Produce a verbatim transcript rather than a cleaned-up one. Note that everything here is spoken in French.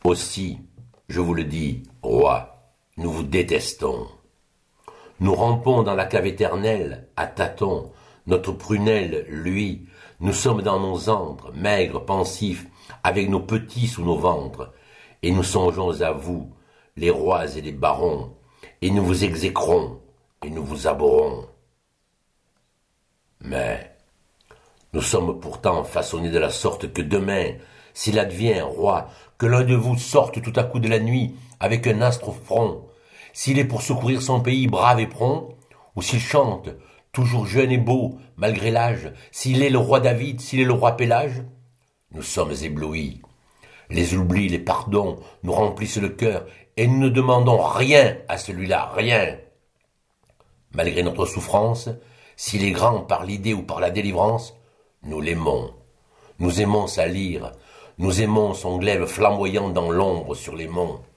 Aussi, je vous le dis, roi, nous vous détestons. Nous rampons dans la cave éternelle, à tâtons, notre prunelle, lui, nous sommes dans nos antres, maigres, pensifs, avec nos petits sous nos ventres, et nous songeons à vous, les rois et les barons, et nous vous exécrons, et nous vous abhorrons. Mais nous sommes pourtant façonnés de la sorte que demain, s'il advient, roi, que l'un de vous sorte tout à coup de la nuit avec un astre au front, s'il est pour secourir son pays brave et prompt, ou s'il chante, toujours jeune et beau, malgré l'âge, s'il est le roi David, s'il est le roi Pélage, nous sommes éblouis. Les oublis, les pardons nous remplissent le cœur, et nous ne demandons rien à celui-là, rien. Malgré notre souffrance, s'il est grand par l'idée ou par la délivrance, nous l'aimons. Nous aimons sa lyre, nous aimons son glaive flamboyant dans l'ombre sur les monts.